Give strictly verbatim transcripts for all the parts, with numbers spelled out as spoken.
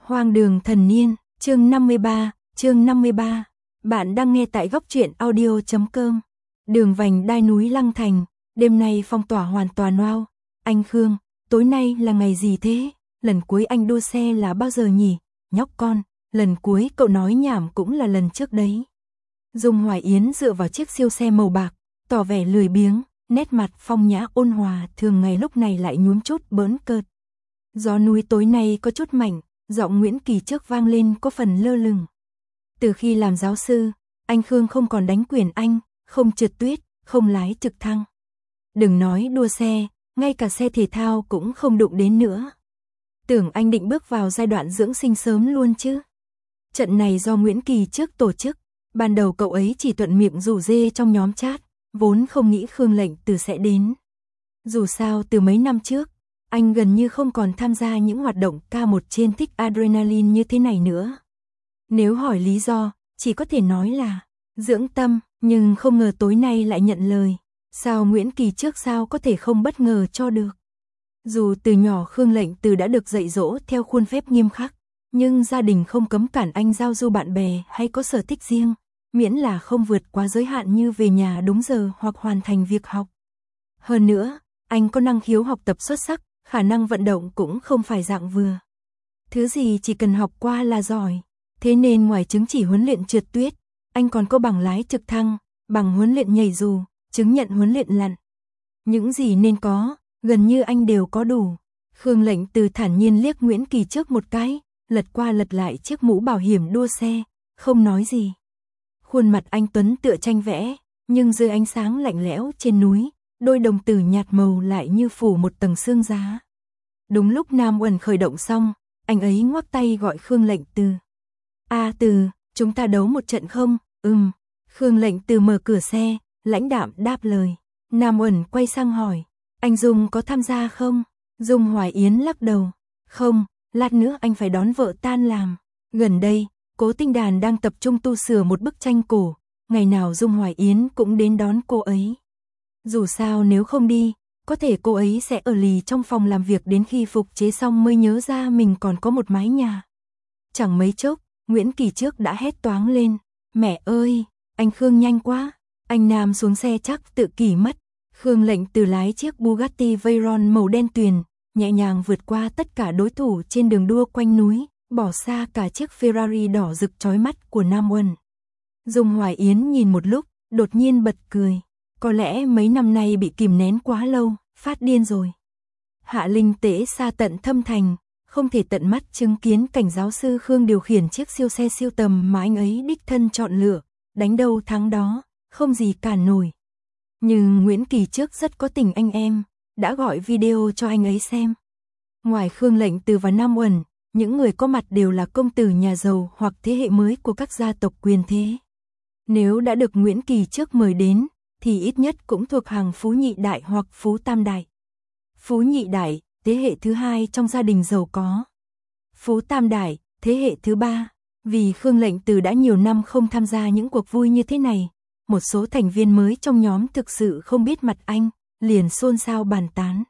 Hoang đường thần niên, chương năm mươi ba, chương năm mươi ba. Bạn đang nghe tại góc truyện audio chấm com. Đường vành đai núi Lăng Thành, đêm nay phong tỏa hoàn toàn wow. Anh Khương, tối nay là ngày gì thế? Lần cuối anh đua xe là bao giờ nhỉ? Nhóc con, lần cuối cậu nói nhảm cũng là lần trước đấy. Dung Hoài Yến dựa vào chiếc siêu xe màu bạc, tỏ vẻ lười biếng, nét mặt phong nhã ôn hòa, thường ngày lúc này lại nhuốm chút bỡn cợt. Gió núi tối nay có chút mạnh, giọng Nguyễn Kỳ trước vang lên có phần lơ lửng. Từ khi làm giáo sư, anh Khương không còn đánh quyền Anh, không trượt tuyết, không lái trực thăng. Đừng nói đua xe, ngay cả xe thể thao cũng không đụng đến nữa. Tưởng anh định bước vào giai đoạn dưỡng sinh sớm luôn chứ. Trận này do Nguyễn Kỳ trước tổ chức, ban đầu cậu ấy chỉ thuận miệng rủ rê trong nhóm chat, vốn không nghĩ Khương Lệnh Từ sẽ đến. Dù sao từ mấy năm trước, anh gần như không còn tham gia những hoạt động ca một trên thích adrenaline như thế này nữa. Nếu hỏi lý do, chỉ có thể nói là dưỡng tâm, nhưng không ngờ tối nay lại nhận lời. Sao Nguyễn Kỳ trước sao có thể không bất ngờ cho được. Dù từ nhỏ Khương Lệnh Từ đã được dạy dỗ theo khuôn phép nghiêm khắc, nhưng gia đình không cấm cản anh giao du bạn bè hay có sở thích riêng, miễn là không vượt quá giới hạn như về nhà đúng giờ hoặc hoàn thành việc học. Hơn nữa, anh có năng khiếu học tập xuất sắc, khả năng vận động cũng không phải dạng vừa. Thứ gì chỉ cần học qua là giỏi. Thế nên ngoài chứng chỉ huấn luyện trượt tuyết, anh còn có bằng lái trực thăng, bằng huấn luyện nhảy dù, chứng nhận huấn luyện lặn. Những gì nên có, gần như anh đều có đủ. Khương Lệnh Từ thản nhiên liếc Nguyễn Kỳ trước một cái, lật qua lật lại chiếc mũ bảo hiểm đua xe, không nói gì. Khuôn mặt anh tuấn tựa tranh vẽ, nhưng dưới ánh sáng lạnh lẽo trên núi, đôi đồng tử nhạt màu lại như phủ một tầng sương giá. Đúng lúc Nam Uẩn khởi động xong, anh ấy ngoắc tay gọi Khương Lệnh Từ. A Từ, chúng ta đấu một trận không? Ừm. Khương Lệnh Từ mở cửa xe, lãnh đạm đáp lời. Nam Uẩn quay sang hỏi, anh Dung có tham gia không? Dung Hoài Yến lắc đầu. Không, lát nữa anh phải đón vợ tan làm. Gần đây, Cố Tinh Đàn đang tập trung tu sửa một bức tranh cổ, ngày nào Dung Hoài Yến cũng đến đón cô ấy. Dù sao nếu không đi, có thể cô ấy sẽ ở lì trong phòng làm việc đến khi phục chế xong mới nhớ ra mình còn có một mái nhà. Chẳng mấy chốc, Nguyễn Kỳ trước đã hét toáng lên. Mẹ ơi, anh Khương nhanh quá. Anh Nam xuống xe chắc tự kỷ mất. Khương Lệnh Từ lái chiếc Bugatti Veyron màu đen tuyền, nhẹ nhàng vượt qua tất cả đối thủ trên đường đua quanh núi, bỏ xa cả chiếc Ferrari đỏ rực chói mắt của Nam Uẩn. Dung Hoài Yến nhìn một lúc, đột nhiên bật cười. Có lẽ mấy năm nay bị kìm nén quá lâu, phát điên rồi. Hạ Linh Tế xa tận Thâm Thành, không thể tận mắt chứng kiến cảnh giáo sư Khương điều khiển chiếc siêu xe siêu tầm mà anh ấy đích thân chọn lựa, đánh đâu thắng đó, không gì cản nổi. Nhưng Nguyễn Kỳ trước rất có tình anh em, đã gọi video cho anh ấy xem. Ngoài Khương Lệnh Từ và Nam Uẩn, những người có mặt đều là công tử nhà giàu hoặc thế hệ mới của các gia tộc quyền thế. Nếu đã được Nguyễn Kỳ trước mời đến, thì ít nhất cũng thuộc hàng Phú Nhị Đại hoặc Phú Tam Đại. Phú Nhị Đại, thế hệ thứ hai trong gia đình giàu có. Phú Tam Đại, thế hệ thứ ba. Vì Khương Lệnh Từ đã nhiều năm không tham gia những cuộc vui như thế này, một số thành viên mới trong nhóm thực sự không biết mặt anh, liền xôn xao bàn tán.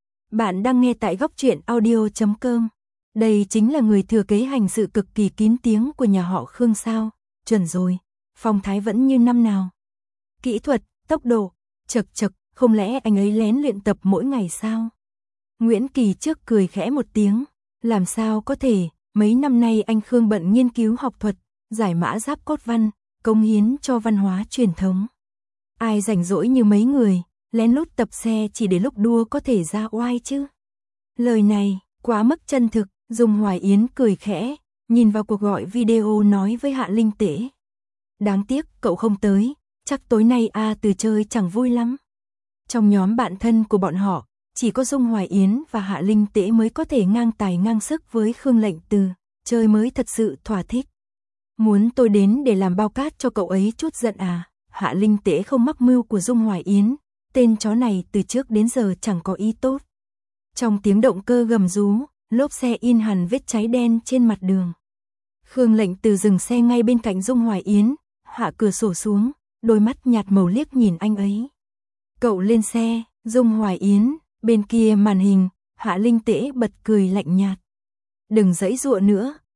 Bạn đang nghe tại góc truyện audio chấm com. Đây chính là người thừa kế hành sự cực kỳ kín tiếng của nhà họ Khương sao? Chuẩn rồi, phong thái vẫn như năm nào. Kỹ thuật, tốc độ, chật chật, không lẽ anh ấy lén luyện tập mỗi ngày sao? Nguyễn Kỳ trước cười khẽ một tiếng, làm sao có thể, mấy năm nay anh Khương bận nghiên cứu học thuật, giải mã giáp cốt văn, cống hiến cho văn hóa truyền thống. Ai rảnh rỗi như mấy người, lén lút tập xe chỉ để lúc đua có thể ra oai chứ? Lời này, quá mức chân thực, Dung Hoài Yến cười khẽ, nhìn vào cuộc gọi video nói với Hạ Linh Tế. Đáng tiếc cậu không tới, chắc tối nay A Từ chơi chẳng vui lắm. Trong nhóm bạn thân của bọn họ, chỉ có Dung Hoài Yến và Hạ Linh Tế mới có thể ngang tài ngang sức với Khương Lệnh Từ, chơi mới thật sự thỏa thích. Muốn tôi đến để làm bao cát cho cậu ấy chút giận à? Hạ Linh Tế không mắc mưu của Dung Hoài Yến, tên chó này từ trước đến giờ chẳng có ý tốt. Trong tiếng động cơ gầm rú, lốp xe in hẳn vết cháy đen trên mặt đường. Khương Lệnh Từ dừng xe ngay bên cạnh Dung Hoài Yến, hạ cửa sổ xuống, đôi mắt nhạt màu liếc nhìn anh ấy. Cậu lên xe, Dung Hoài Yến, bên kia màn hình, Hạ Linh Tế bật cười lạnh nhạt. Đừng giãy giụa nữa,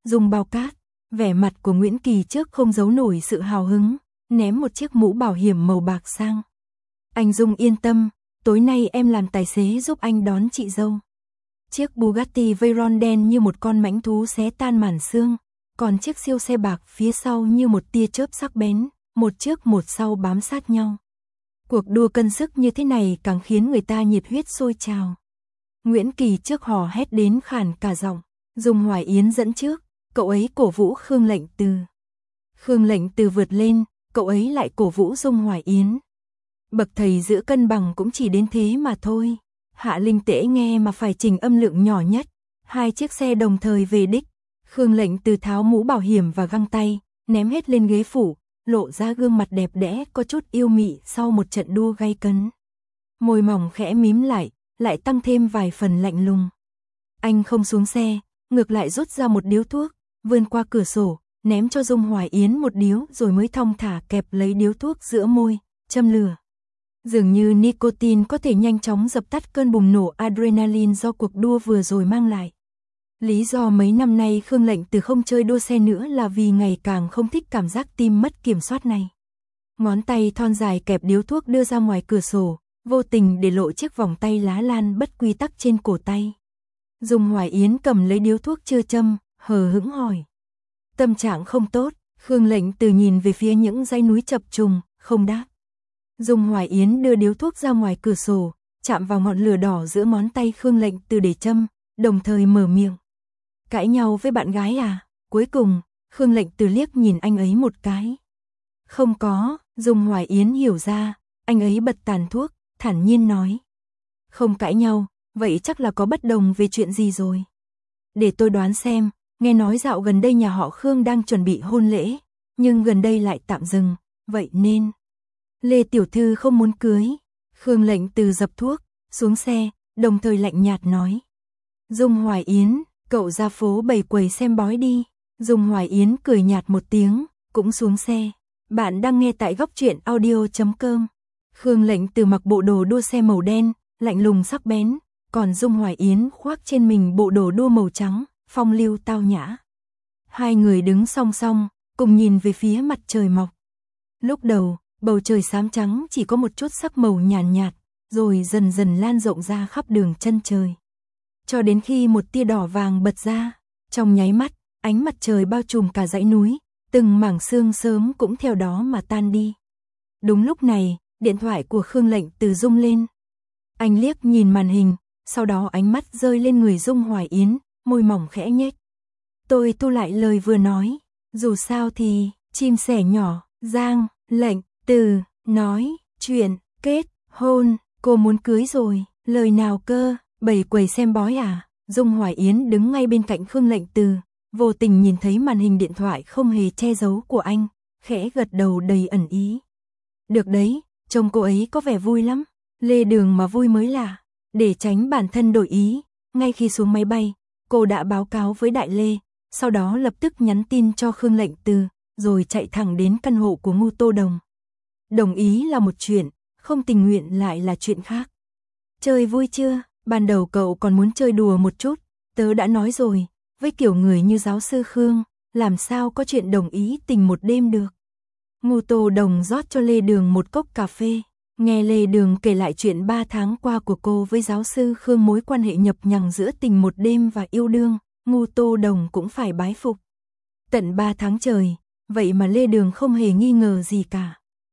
Dung bao cát, vẻ mặt của Nguyễn Kỳ trước không giấu nổi sự hào hứng, ném một chiếc mũ bảo hiểm màu bạc sang. Anh Dung yên tâm, tối nay em làm tài xế giúp anh đón chị dâu. Chiếc Bugatti Veyron đen như một con mãnh thú xé tan màn sương, còn chiếc siêu xe bạc phía sau như một tia chớp sắc bén, một trước một sau bám sát nhau. Cuộc đua cân sức như thế này càng khiến người ta nhiệt huyết sôi trào. Nguyễn Kỳ trước hò hét đến khản cả giọng, Dung Hoài Yến dẫn trước, cậu ấy cổ vũ Khương Lệnh Từ. Khương Lệnh Từ vượt lên, cậu ấy lại cổ vũ Dung Hoài Yến. Bậc thầy giữ cân bằng cũng chỉ đến thế mà thôi. Hạ Linh Tễ nghe mà phải chỉnh âm lượng nhỏ nhất. Hai chiếc xe đồng thời về đích. Khương Lệnh Từ tháo mũ bảo hiểm và găng tay, ném hết lên ghế phụ, lộ ra gương mặt đẹp đẽ có chút yêu mị sau một trận đua gay cấn. Môi mỏng khẽ mím lại, lại tăng thêm vài phần lạnh lùng. Anh không xuống xe, ngược lại rút ra một điếu thuốc, vươn qua cửa sổ, ném cho Dung Hoài Yến một điếu rồi mới thong thả kẹp lấy điếu thuốc giữa môi, châm lửa. Dường như nicotine có thể nhanh chóng dập tắt cơn bùng nổ adrenaline do cuộc đua vừa rồi mang lại. Lý do mấy năm nay Khương Lệnh Từ không chơi đua xe nữa là vì ngày càng không thích cảm giác tim mất kiểm soát này. Ngón tay thon dài kẹp điếu thuốc đưa ra ngoài cửa sổ, vô tình để lộ chiếc vòng tay lá lan bất quy tắc trên cổ tay. Dung Hoài Yến cầm lấy điếu thuốc chưa châm, hờ hững hỏi. Tâm trạng không tốt, Khương Lệnh Từ nhìn về phía những dãy núi chập trùng, không đáp. Dung Hoài Yến đưa điếu thuốc ra ngoài cửa sổ, chạm vào ngọn lửa đỏ giữa ngón tay Khương Lệnh Từ để châm, đồng thời mở miệng. Cãi nhau với bạn gái à? Cuối cùng, Khương Lệnh Từ liếc nhìn anh ấy một cái. Không có, Dung Hoài Yến hiểu ra, anh ấy bật tàn thuốc, thản nhiên nói. Không cãi nhau, vậy chắc là có bất đồng về chuyện gì rồi. Để tôi đoán xem, nghe nói dạo gần đây nhà họ Khương đang chuẩn bị hôn lễ, nhưng gần đây lại tạm dừng, vậy nên... Lê Tiểu Thư không muốn cưới. Khương Lệnh Từ dập thuốc, xuống xe, đồng thời lạnh nhạt nói. Dung Hoài Yến, cậu ra phố bày quầy xem bói đi. Dung Hoài Yến cười nhạt một tiếng, cũng xuống xe. Bạn đang nghe tại góc truyện audio chấm com. Khương Lệnh Từ mặc bộ đồ đua xe màu đen, lạnh lùng sắc bén, còn Dung Hoài Yến khoác trên mình bộ đồ đua màu trắng, phong lưu tao nhã. Hai người đứng song song, cùng nhìn về phía mặt trời mọc. Lúc đầu, bầu trời xám trắng chỉ có một chút sắc màu nhàn nhạt, nhạt, rồi dần dần lan rộng ra khắp đường chân trời. Cho đến khi một tia đỏ vàng bật ra, trong nháy mắt, ánh mặt trời bao trùm cả dãy núi, từng mảng sương sớm cũng theo đó mà tan đi. Đúng lúc này, điện thoại của Khương Lệnh Từ rung lên. Anh liếc nhìn màn hình, sau đó ánh mắt rơi lên người Dung Hoài Yến, môi mỏng khẽ nhếch. Tôi thu lại lời vừa nói, dù sao thì, chim sẻ nhỏ, Giang, Lệnh Từ, nói, chuyện, kết, hôn, cô muốn cưới rồi, lời nào cơ, bày quầy xem bói à? Dung Hoài Yến đứng ngay bên cạnh Khương Lệnh Từ, vô tình nhìn thấy màn hình điện thoại không hề che giấu của anh, khẽ gật đầu đầy ẩn ý. Được đấy, trông cô ấy có vẻ vui lắm, lê đường mà vui mới lạ. Để tránh bản thân đổi ý, ngay khi xuống máy bay, cô đã báo cáo với Đại Lê, sau đó lập tức nhắn tin cho Khương Lệnh Từ, rồi chạy thẳng đến căn hộ của Ngô Tô Đồng. Đồng ý là một chuyện, không tình nguyện lại là chuyện khác. Chơi vui chưa? Ban đầu cậu còn muốn chơi đùa một chút, tớ đã nói rồi, với kiểu người như giáo sư Khương, làm sao có chuyện đồng ý tình một đêm được. Ngô Tô Đồng rót cho Lê Đường một cốc cà phê, nghe Lê Đường kể lại chuyện ba tháng qua của cô với giáo sư Khương, mối quan hệ nhập nhằng giữa tình một đêm và yêu đương, Ngô Tô Đồng cũng phải bái phục. Tận ba tháng trời, vậy mà Lê Đường không hề nghi ngờ gì cả.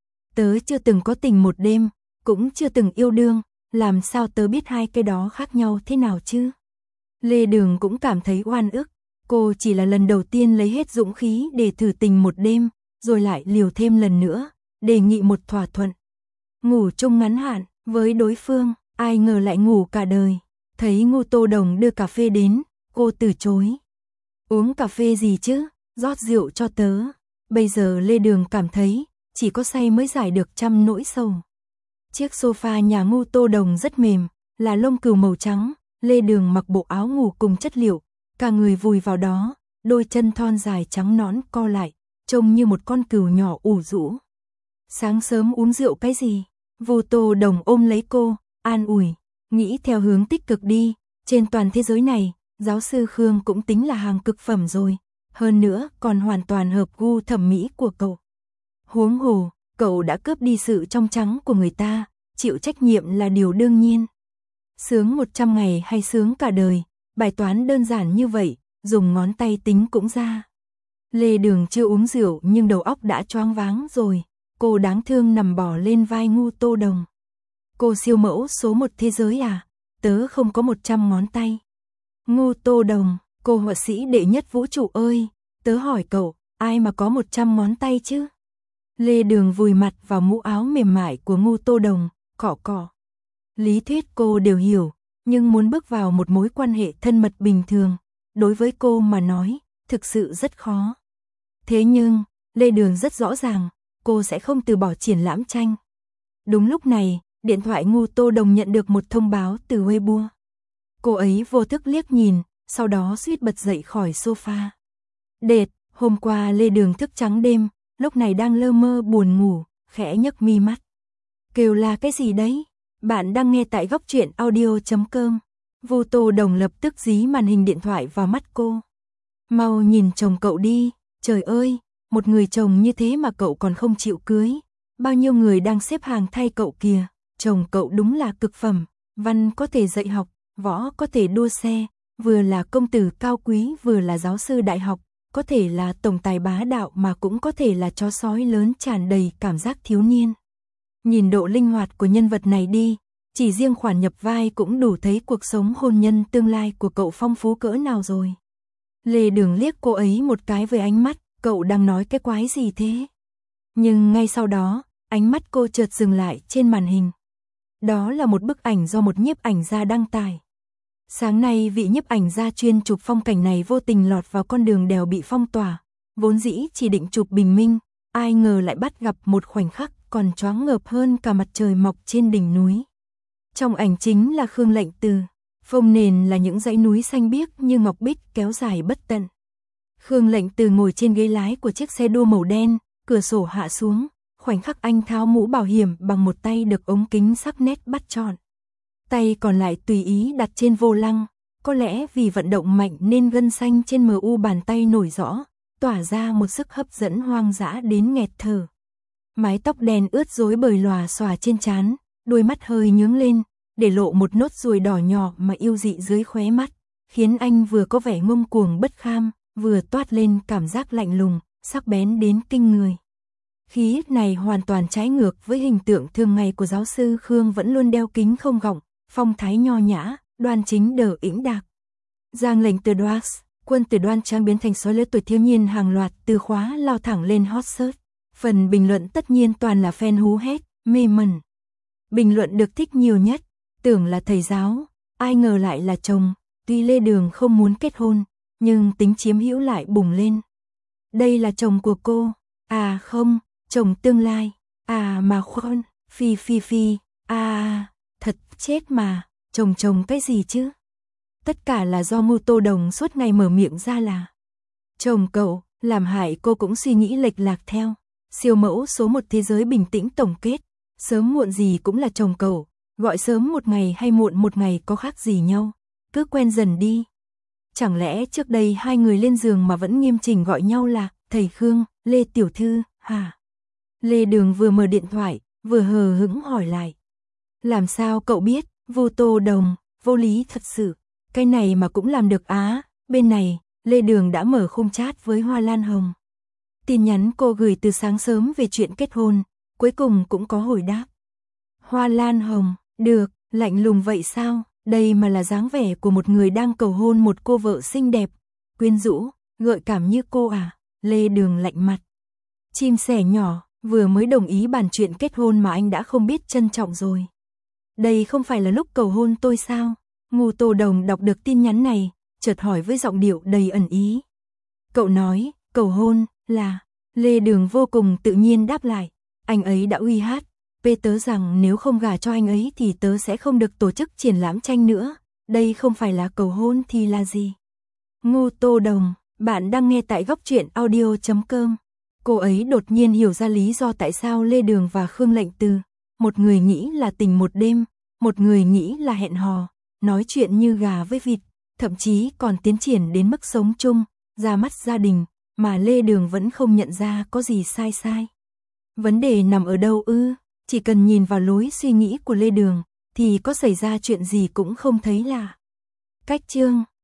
Tớ chưa từng có tình một đêm, cũng chưa từng yêu đương, làm sao tớ biết hai cái đó khác nhau thế nào chứ? Lê Đường cũng cảm thấy oan ức, cô chỉ là lần đầu tiên lấy hết dũng khí để thử tình một đêm, rồi lại liều thêm lần nữa, đề nghị một thỏa thuận. Ngủ chung ngắn hạn, với đối phương, ai ngờ lại ngủ cả đời. Thấy Ngô Tô Đồng đưa cà phê đến, cô từ chối. Uống cà phê gì chứ, rót rượu cho tớ. Bây giờ Lê Đường cảm thấy, chỉ có say mới giải được trăm nỗi sầu. Chiếc sofa nhà Ngô Tô Đồng rất mềm, là lông cừu màu trắng, Lê Đường mặc bộ áo ngủ cùng chất liệu, cả người vùi vào đó, đôi chân thon dài trắng nõn co lại, trông như một con cừu nhỏ ủ rũ. Sáng sớm uống rượu cái gì? Vô Tô Đồng ôm lấy cô, an ủi, nghĩ theo hướng tích cực đi, trên toàn thế giới này, giáo sư Khương cũng tính là hàng cực phẩm rồi, hơn nữa còn hoàn toàn hợp gu thẩm mỹ của cậu. Huống hồ, cậu đã cướp đi sự trong trắng của người ta, chịu trách nhiệm là điều đương nhiên. Sướng một trăm ngày hay sướng cả đời, bài toán đơn giản như vậy, dùng ngón tay tính cũng ra. Lê Đường chưa uống rượu nhưng đầu óc đã choáng váng rồi, cô đáng thương nằm bò lên vai Ngu Tô Đồng. Cô siêu mẫu số một thế giới à? Tớ không có một trăm ngón tay. Ngu Tô Đồng, cô họa sĩ đệ nhất vũ trụ ơi, tớ hỏi cậu, ai mà có một trăm ngón tay chứ? Lê Đường vùi mặt vào mũ áo mềm mại của Ngu Tô Đồng, cọ cọ. Lý thuyết cô đều hiểu, nhưng muốn bước vào một mối quan hệ thân mật bình thường, đối với cô mà nói, thực sự rất khó. Thế nhưng, Lê Đường rất rõ ràng, cô sẽ không từ bỏ triển lãm tranh. Đúng lúc này, điện thoại Ngu Tô Đồng nhận được một thông báo từ Weibo. Cô ấy vô thức liếc nhìn, sau đó suýt bật dậy khỏi sofa. Đệt, hôm qua Lê Đường thức trắng đêm, lúc này đang lơ mơ buồn ngủ, khẽ nhấc mi mắt. Kêu là cái gì đấy? Bạn đang nghe tại góc truyện audio chấm com. Vu Tô Đồng lập tức dí màn hình điện thoại vào mắt cô. Mau nhìn chồng cậu đi, trời ơi, một người chồng như thế mà cậu còn không chịu cưới. Bao nhiêu người đang xếp hàng thay cậu kìa, chồng cậu đúng là cực phẩm, văn có thể dạy học, võ có thể đua xe, vừa là công tử cao quý vừa là giáo sư đại học, có thể là tổng tài bá đạo mà cũng có thể là chó sói lớn tràn đầy cảm giác thiếu niên. Nhìn độ linh hoạt của nhân vật này đi, chỉ riêng khoản nhập vai cũng đủ thấy cuộc sống hôn nhân tương lai của cậu phong phú cỡ nào rồi. Lê Đường liếc cô ấy một cái với ánh mắt, cậu đang nói cái quái gì thế? Nhưng ngay sau đó, ánh mắt cô chợt dừng lại trên màn hình. Đó là một bức ảnh do một nhiếp ảnh gia đăng tải. Sáng nay vị nhiếp ảnh gia chuyên chụp phong cảnh này vô tình lọt vào con đường đèo bị phong tỏa, vốn dĩ chỉ định chụp bình minh, ai ngờ lại bắt gặp một khoảnh khắc còn choáng ngợp hơn cả mặt trời mọc trên đỉnh núi. Trong ảnh chính là Khương Lệnh Từ, phông nền là những dãy núi xanh biếc như ngọc bích kéo dài bất tận. Khương Lệnh Từ ngồi trên ghế lái của chiếc xe đua màu đen, cửa sổ hạ xuống, khoảnh khắc anh tháo mũ bảo hiểm bằng một tay được ống kính sắc nét bắt trọn. Tay còn lại tùy ý đặt trên vô lăng, có lẽ vì vận động mạnh nên gân xanh trên mờ u bàn tay nổi rõ, tỏa ra một sức hấp dẫn hoang dã đến nghẹt thở. Mái tóc đen ướt rối bời lòa xòa trên trán, đôi mắt hơi nhướng lên, để lộ một nốt ruồi đỏ nhỏ mà yêu dị dưới khóe mắt, khiến anh vừa có vẻ ngông cuồng bất kham, vừa toát lên cảm giác lạnh lùng, sắc bén đến kinh người. Khí này hoàn toàn trái ngược với hình tượng thường ngày của giáo sư Khương vẫn luôn đeo kính không gọng, phong thái nho nhã, đoan chính đờ ĩnh đạc. Giang Lệnh Từ Đoas, quân từ đoan trang biến thành sói lứa tuổi thiếu niên hàng loạt từ khóa lao thẳng lên hot search. Phần bình luận tất nhiên toàn là fan hú hét, mê mẩn. Bình luận được thích nhiều nhất, tưởng là thầy giáo, ai ngờ lại là chồng, tuy Lê Đường không muốn kết hôn, nhưng tính chiếm hữu lại bùng lên. Đây là chồng của cô, à không, chồng tương lai, à mà khoan, phi phi phi, à, thật chết mà, chồng chồng cái gì chứ? Tất cả là do Ngu Tô Đồng suốt ngày mở miệng ra là chồng cậu, làm hại cô cũng suy nghĩ lệch lạc theo. Siêu mẫu số một thế giới bình tĩnh tổng kết, sớm muộn gì cũng là chồng cậu, gọi sớm một ngày hay muộn một ngày có khác gì nhau, cứ quen dần đi. Chẳng lẽ trước đây hai người lên giường mà vẫn nghiêm chỉnh gọi nhau là thầy Khương, Lê Tiểu Thư, hả? Lê Đường vừa mở điện thoại, vừa hờ hững hỏi lại. Làm sao cậu biết, Vu Tô Đồng, vô lý thật sự, cái này mà cũng làm được á. Bên này, Lê Đường đã mở khung chat với Hoa Lan Hồng. Tin nhắn cô gửi từ sáng sớm về chuyện kết hôn, cuối cùng cũng có hồi đáp. Hoa Lan Hồng, được, lạnh lùng vậy sao? Đây mà là dáng vẻ của một người đang cầu hôn một cô vợ xinh đẹp, quyến rũ, gợi cảm như cô à? Lê Đường lạnh mặt. Chim sẻ nhỏ, vừa mới đồng ý bàn chuyện kết hôn mà anh đã không biết trân trọng rồi. Đây không phải là lúc cầu hôn tôi sao? Ngu Tô Đồng đọc được tin nhắn này, chợt hỏi với giọng điệu đầy ẩn ý. Cậu nói, cầu hôn, là... Lê Đường vô cùng tự nhiên đáp lại. Anh ấy đã uy hát, pê tớ rằng nếu không gả cho anh ấy thì tớ sẽ không được tổ chức triển lãm tranh nữa. Đây không phải là cầu hôn thì là gì? Ngu Tô Đồng, bạn đang nghe tại góc truyện audio chấm com. Cô ấy đột nhiên hiểu ra lý do tại sao Lê Đường và Khương Lệnh Từ, một người nghĩ là tình một đêm, một người nghĩ là hẹn hò, nói chuyện như gà với vịt, thậm chí còn tiến triển đến mức sống chung, ra mắt gia đình, mà Lê Đường vẫn không nhận ra có gì sai sai. Vấn đề nằm ở đâu ư? Chỉ cần nhìn vào lối suy nghĩ của Lê Đường, thì có xảy ra chuyện gì cũng không thấy lạ. Cách chương